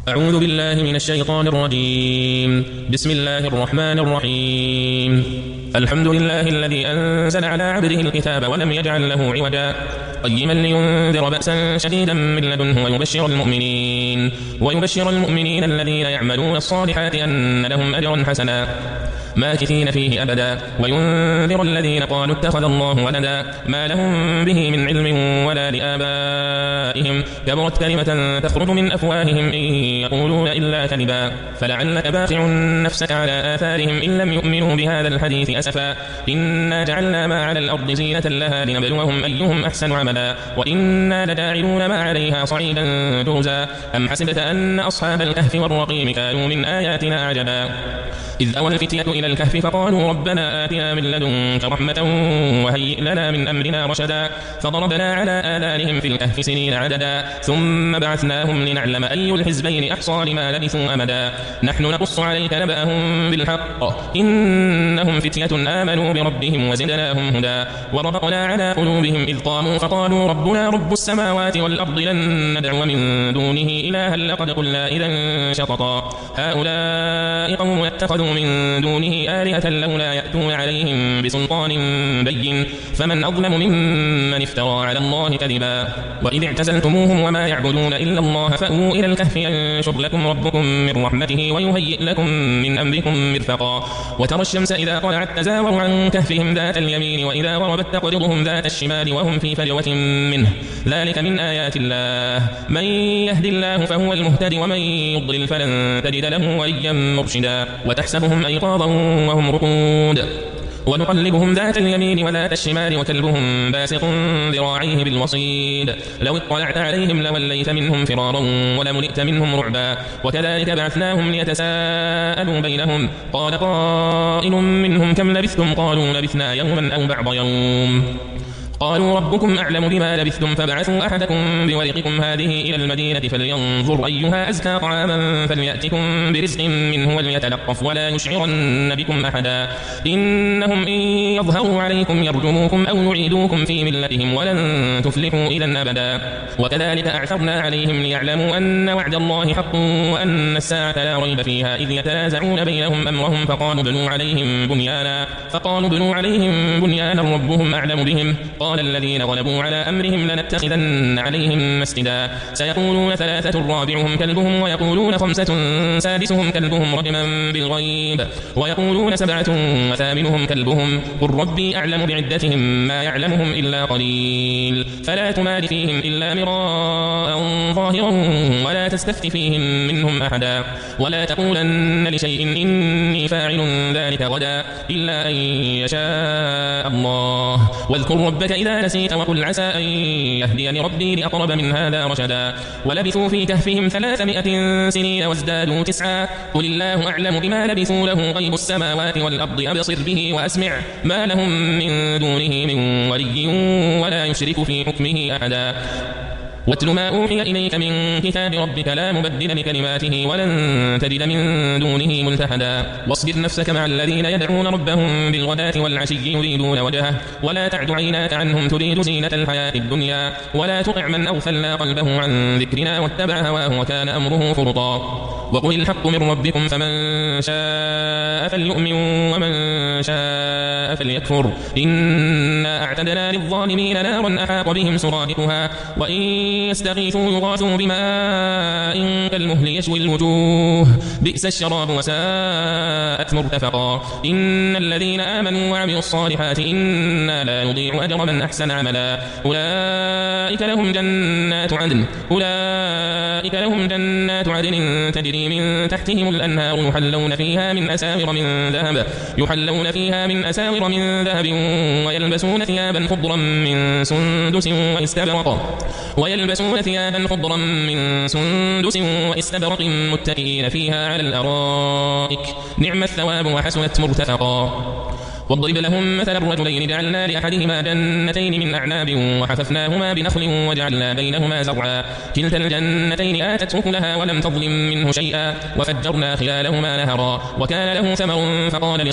أعوذ بالله من الشيطان الرجيم. بسم الله الرحمن الرحيم. الحمد لله الذي أنزل على عبده الكتاب ولم يجعل له عوجا قيما لينذر بأسا شديدا من لدنه ويبشر المؤمنين الذين يعملون الصالحات أن لهم أجرا حسنا ماكثين فيه أبدا وينذر الذين قالوا اتخذ الله ولدا ما لهم به من علم ولا لآبائهم كبرت كلمة تخرج من أفواههم إن يقولون إلا كذبا فلعلك باخع نفسك على آثارهم إن لم يؤمنوا بهذا الحديث أسفا إنا جعلنا ما على الأرض زينة لها لنبلوهم أيهم أحسن عملا وإنا لجاعلون ما عليها صعيدا جرزا أم حسبت أن أصحاب الكهف والرقيم كانوا من آياتنا عجبا إذ أوى الفتية إلى الكهف فقالوا ربنا آتنا من لدنك رحمة وهيئ لنا من أمرنا رشدا فضربنا على آذانهم في الكهف سنين عددا ثم بعثناهم لنعلم أي الحزبين أحصى لما لبثوا أمدا نحن نقص عليك نبأهم بالحق إنهم فتية آمنوا بربهم وزدناهم هدى وربطنا على قلوبهم إذ قاموا فقالوا ربنا رب السماوات والأرض لن ندعو من دونه إلها لقد قلنا إذا شططا هؤلاء قوم اتخذوا من دونه آلهة لولا يأتون عليهم بسلطان بين فمن أظلم ممن افترى على الله كذبا وإذ اعتزلتموهم وما يعبدون إلا الله فأووا إلى الكهف ينشر لكم ربكم من رحمته ويهيئ لكم من أمركم مرفقا وترى الشمس إذا طلعت تزاور عن كهفهم ذات اليمين وإذا غربت تقرضهم ذات الشمال وهم في فجوة منه ذلك من آيات الله من يهد الله فهو المهتد ومن يضلل فلن تجد له وليا مرشدا وتحسبهم أيقاظا وهم رقود ونقلبهم ذات اليمين وذات الشمال وكلبهم باسط ذراعيه بالوصيد لو اطلعت عليهم لوليت منهم فرارا ولملئت منهم رعبا وكذلك بعثناهم ليتساءلوا بينهم قال قائل منهم كم لبثتم قالوا لبثنا يوما أو بعض يوم قالوا ربكم أعلم بما لبثتم فابعثوا أحدكم بورقكم هذه إلى المدينة فلينظر أيها أزكى طعاما فليأتكم برزق منه وليتلقف ولا يشعرن بكم أحدا إنهم إن يظهروا عليكم يرجموكم أو يعيدوكم في ملتهم ولن تفلحوا إذا أبدا وكذلك أعثرنا عليهم ليعلموا أن وعد الله حق وأن الساعة لا ريب فيها إذ يتنازعون بينهم أمرهم فقالوا بنوا عليهم بنيانا ربهم أعلم بهم قال الذين غلبوا على أمرهم لنتخذن عليهم مسجدا سيقولون ثلاثة رابعهم كلبهم ويقولون خمسة سادسهم كلبهم رجما بالغيب ويقولون سبعة وثامنهم كلبهم قل ربي أعلم بعدتهم ما يعلمهم إلا قليل فلا تمار فيهم إلا مراء ظاهرا ولا تستفت فيهم منهم أحدا ولا تقولن لشيء إني فاعل ذلك غدا إلا أن يشاء الله واذكر ربك إذا نسيت وقل عسى أن يهديني ربي لأقرب من هذا رشدا ولبثوا في كهفهم 300 سنين وازدادوا 9 قل الله أعلم بما لبثوا له غيب السماوات والأرض أبصر به وأسمع ما لهم من دونه من ولي ولا يشرك في حكمه أحدا واتل ما أوحي إليك من كتاب ربك لا مبدل لكلماته ولن تجد من دونه ملتحدا واصبر نفسك مع الذين يدعون ربهم بالغداة والعشي يريدون وجهه ولا تعد عيناك عنهم تريد زينة الحياة الدنيا ولا تطع من أغفلنا قلبه عن ذكرنا واتبع هواه وكان أمره فرطا وقل الحق من ربكم فمن شاء فليؤمن ومن شاء فليكفر إنا أعتدنا للظالمين نارا أحاط بهم سرادقها وإن يستغيثوا يغاثوا بماء كالمهل يشوي الوجوه بئس الشراب وساءت مرتفقا إن الذين آمنوا وعملوا الصالحات إنا لا نضيع أجر من أحسن عملا أولئك لهم جنات عدن تجري من تحتهم الأنهار يحلون فيها من أساور من ذهب ويلبسون ثيابا خضرا من سندس واستبرق متكئين فيها على الأرائك نعم الثواب وحسنت مرتفقا واضرب لهم مثل الرجلين جعلنا لأحدهما جنتين من أعناب وحففناهما بنخل وجعلنا بينهما زرعا كلتا الجنتين آتت أكلها ولم تظلم منه شيئا وفجرنا خلالهما نهرا وكان له ثمر فقال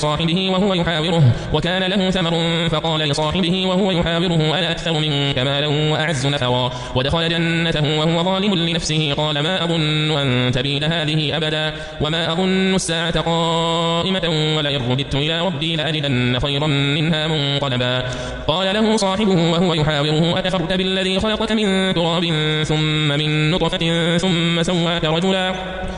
لصاحبه وهو يحاوره أنا أكثر منك مالا وأعز نفرا ودخل جنته وهو ظالم لنفسه قال ما أظن أن تبيد هذه أبدا وما أظن الساعة قائمة ولئن رددت إلى ربي لأجدن خيرا منها منقلبا قال له صاحبه وهو يحاوره أكفرت بالذي خلقك من تراب ثم من نطفة ثم سواك رجلا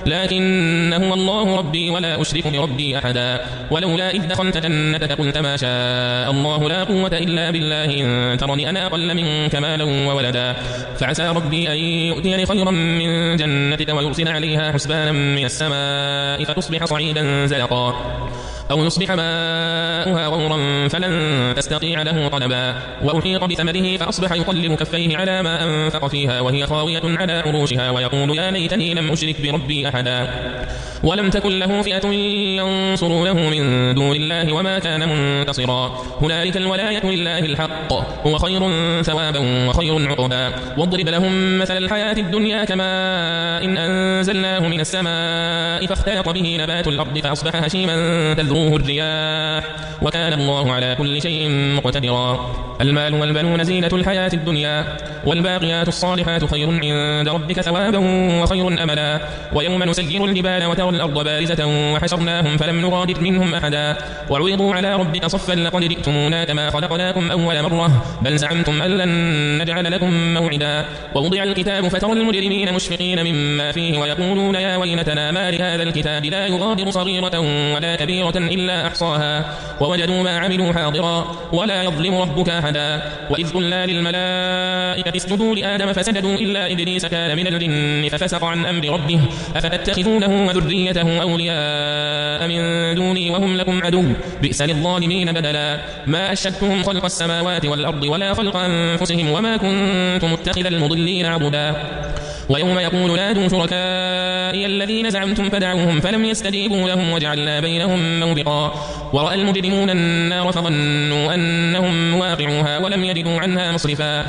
لكن هو الله ربي ولا أشرك بربي أحدا ولولا إذ دخلت جنتك قلت ما شاء الله لا قوة إلا بالله إن ترني أنا أقل منك مالا وولدا فعسى ربي أن يؤتيني خيرا من جنتك ويرسل عليها حسبانا من السماء فتصبح صعيدا زلقا أو يصبح ماؤها غورا فلن تستطيع له طلبا وأحيط بثمره فأصبح يقلب كفيه على ما أنفق فيها وهي خاوية على عروشها ويقول يا ليتني لم أشرك بربي أحدا ولم تكن له فئة ينصرونه من دون الله وما كان منتصرا هنالك الولاية لله الحق هو خير ثوابا وخير عقبا واضرب لهم مثل الحياة الدنيا كماء إن أنزلناه من السماء فاختلط به نبات الأرض فأصبح هشيما تذروه الرياح وكان الله على كل شيء مقتدرا المال والبنون زينة الحياة الدنيا والباقيات الصالحات خير عند ربك ثوابا وخير أملا ويوم نسير الجبال وترى الأرض بارزة وحشرناهم فلم نغادر منهم أحدا وعرضوا على ربك صفا لقد جئتمونا كما خلقناكم أول مرة بل زعمتم أن لن نجعل لكم موعدا ووضع الكتاب فترى المجرمين مشفقين مما فيه ويقولون يا ويلتنا ما لهذا الكتاب لا يغادر صغيرة ولا كبيرة إلا أحصاها ووجدوا ما عملوا حاضرا ولا يظلم ربك أحدا وإذ قلنا للملائكة اسجدوا لآدم فسجدوا إلا إبليس كان من الجن ففسق عن أمر ربه أفتتخذونه وذريته أولياء من دوني وهم لكم عدو بئس للظالمين بدلا ما أشهدتهم خلق السماوات والأرض ولا خلق أنفسهم وما كنت متخذ المضلين عضدا ويوم يقول نادوا شركائي الذين زعمتم فدعوهم فلم يستجيبوا لهم وجعلنا بينهم موبقا ورأى المجرمون النار فظنوا أنهم واقعوها ولم يجدوا عنها مصرفا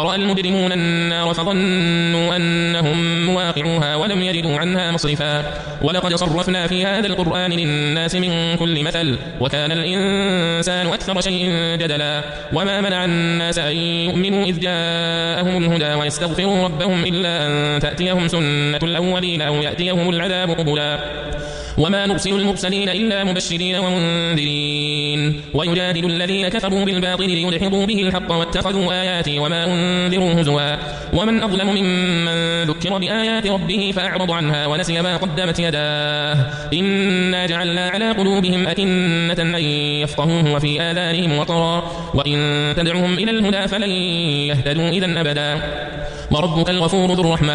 ولقد صرفنا في هذا القرآن للناس من كل مثل وكان الإنسان أكثر شيء جدلا وما منع الناس أن يؤمنوا إذ جاءهم الهدى ويستغفروا ربهم إلا أن تأتيهم سنة الأولين أو يأتيهم العذاب قبلا وما نرسل المرسلين إلا مبشرين ومنذرين ويجادل الذين كفروا بالباطل ليدحضوا به الحق واتخذوا آياتي وما أنذروا هزوا ومن أظلم ممن ذكر بآيات ربه فأعرض عنها ونسي ما قدمت يداه إنا جعلنا على قلوبهم أكنة أن يفقهوه وفي آذانهم وقرا وإن تدعهم إلى الهدى فلن يهتدوا إذا أبدا وربك الغفور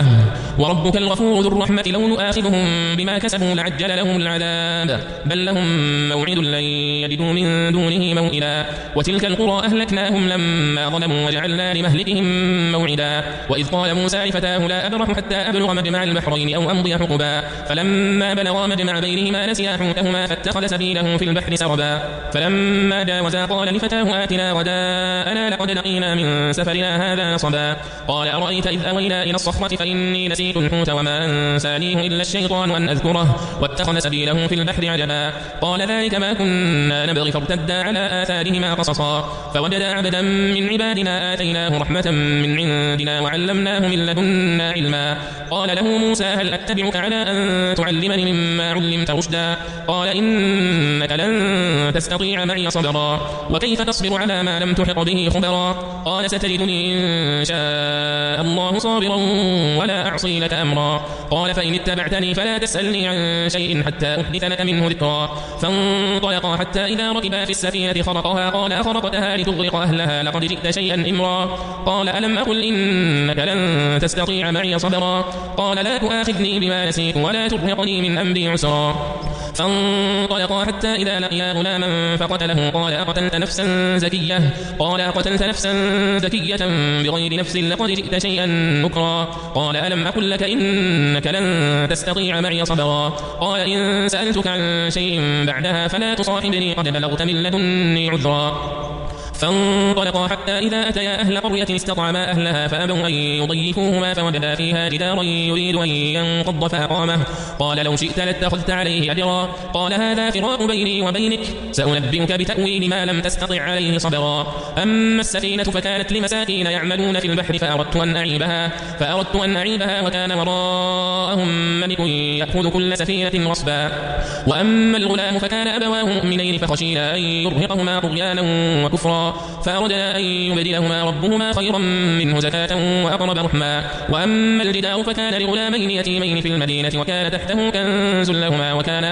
ذو الرحمة لو يؤاخذهم بما كسبوا لعجل لهم العذاب بل لهم موعد لن يجدوا من دونه موئلا وتلك القرى أهلكناهم لما ظلموا وجعلنا لمهلكهم موعدا وإذ قال موسى لفتاه لا أبرح حتى أبلغ مجمع البحرين أو أمضي حقبا فلما بلغا مجمع بينهما نسيا حوتهما فاتخذ سبيله في البحر سربا فلما جاوزا قال لفتاه آتنا غداءنا لقد لقينا من سفرنا هذا نصبا قال أرأيت إذ أوينا إلى الصخرة فإني نسيت الحوت وما أنسانيه إلا الشيطان أن أذكره واتخذ سبيله في البحر عجبا قال ذلك ما كنا نبغي فارتدا على آثارهما قصصا فوجدا عبدا من عبادنا آتيناه رحمة من عندنا وعلمناه من لدنا علما قال له موسى هل أتبعك على أن تعلمني مما علمت رشدا قال إنك لن تستطيع معي صبرا وكيف تصبر على ما لم تحط به خبرا قال ستجدني إن شاء الله صابرا ولا أعصي لك أمرا قال فإن اتبعتني فلا تسألني عن شيء حتى أحدث لك منه ذكرا فانطلقا حتى إذا ركبا في السفينة خرقها قال أخرقتها لتغرق أهلها لقد جئت شيئا إمرا قال ألم أقل إنك لن تستطيع معي صبرا قال لا تؤاخذني بما نسيت ولا ترهقني من أمري عسرا فانطلقا حتى إذا لقيا غلاما فقتله قال أقتلت نفسا زكية بغير نفس لقد جئت شيئا نكرا قال ألم أقل لك إنك لن تستطيع معي صبرا قال إن سألتك عن شيء بعدها فلا تصاحبني قد بلغت من لدني عذرا فانطلقا حتى إذا أتيا أهل قرية استطعما أهلها فأبوا أن يضيفوهما فوجدا فيها جدارا يريد أن ينقض فأقامه قال لو شئت لاتخذت عليه أجرا قال هذا فراق بيني وبينك سأنبئك بتأويل ما لم تستطع عليه صبرا أما السفينة فكانت لمساكين يعملون في البحر فأردت أن أعيبها وكان وراءهم ملك يأخذ كل سفينة غصبا وأما الغلام فكان أبواه مؤمنين فخشينا أن يرهقهما طغيانا وكفرا فأردنا أن يبدلهما ربهما خيرا منه زكاة وأقرب رحما وأما الجدار فكان لغلامين يتيمين في المدينة وكان تحته كنز لهما وكان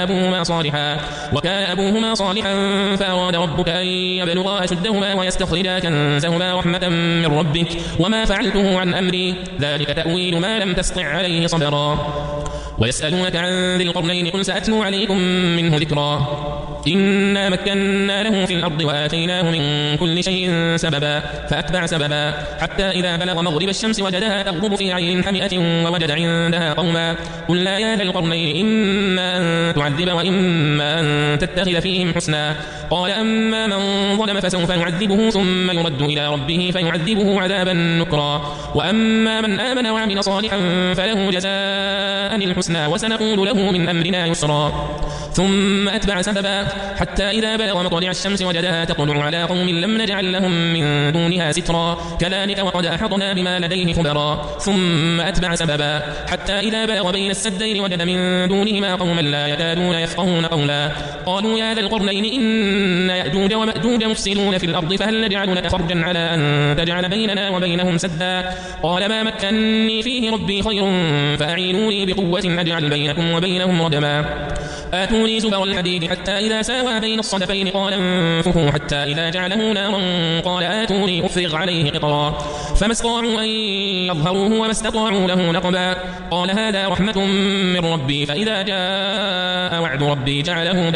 أبوهما صالحا فأراد ربك أن يبلغا أشدهما ويستخرجا كنزهما رحمة من ربك وما فعلته عن أمري ذلك تأويل ما لم تستطع عليه صبرا ويسألونك عن ذي القرنين قل سأتلو عليكم منه ذكرا إنا مكنا له في الأرض وآتيناه من كل شيء سببا فأتبع سببا حتى إذا بلغ مغرب الشمس وجدها تغرب في عين حمئة ووجد عندها قوما قلنا يا ذا القرنين إما أن تعذب وإما أن تتخذ فيهم حسنا قال أما من ظلم فسوف يعذبه ثم يرد إلى ربه فيعذبه عذابا نكرا وأما من آمن وعمل صالحا فله جزاء الحسنى وسنقول له من أمرنا يسرا ثم أتبع سببا حتى إذا بلغ مطلع الشمس وجدها تطلع على قوم لم نجعل لهم من دونها سترا كذلك وقد أحطنا بما لديه خبرا ثم أتبع سببا حتى إذا بلغ بين السدين وجد من دونهما قوما لا يكادون يفقهون قولا قالوا يا ذا القرنين إن يأجوج ومأجوج مفسدون في الأرض فهل نجعل لك خرجا على أن تجعل بيننا وبينهم سدا قال ما مكنني فيه ربي خير فأعينوني بقوة أجعل بينكم وبينهم ردما آتوني زبر الحديد حتى إذا ساوى بين الصدفين قال انفخوا حتى إذا جعله نارا قال آتوني أفرغ عليه قطرا فما استطاعوا أن يظهروه وما استطاعوا له نقبا قال هذا رحمة من ربي فإذا جاء وعد ربي جعله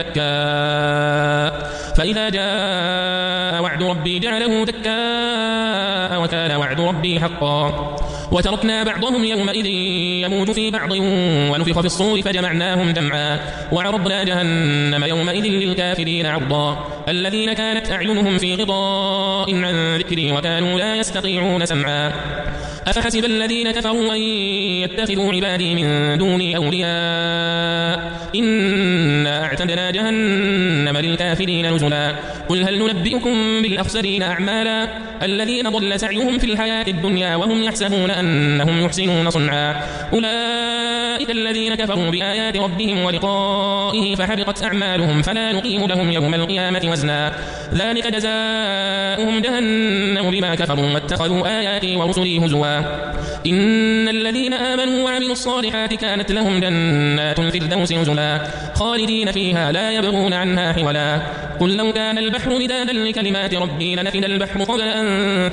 دكاء وكان وعد ربي حقا وتركنا بعضهم يومئذ يموج في بعض ونفخ في الصور فجمعناهم جمعا وعرضنا جهنم يومئذ للكافرين عرضا الذين كانت أعينهم في غطاء عن ذكري وكانوا لا يستطيعون سمعا أفحسب الذين كفروا أن يتخذوا عبادي من دوني أولياء إنا أعتدنا جهنم للكافرين نزلا قل هل ننبئكم بالأخسرين أعمالا الذين ضل سعيهم في الحياة الدنيا وهم يحسبون أنهم يحسنون صنعا أولئك الذين كفروا بآيات ربهم ولقائه فحبطت أعمالهم فلا نقيم لهم يوم القيامة وزنا ذلك جزاؤهم جهنم بما كفروا واتخذوا آياتي ورسلي هزوا إن الذين آمنوا وعملوا الصالحات كانت لهم جنات الفردوس نزلا خالدين فيها لا يبغون عنها حولا قل لو كان البحر مدادا لكلمات ربي لنفد البحر قبل أن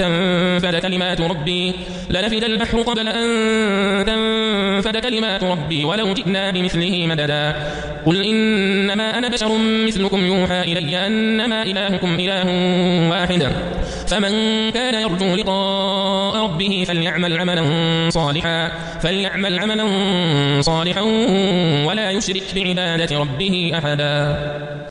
تنفد كلمات ربي ولو جئنا بمثله مددا قل إنما أنا بشر مثلكم يوحى إلي أنما إلهكم إله واحد فمن كان يرجو لقاء ربه فليعمل عملا صالحا ولا يشرك بعبادة ربه أحدا.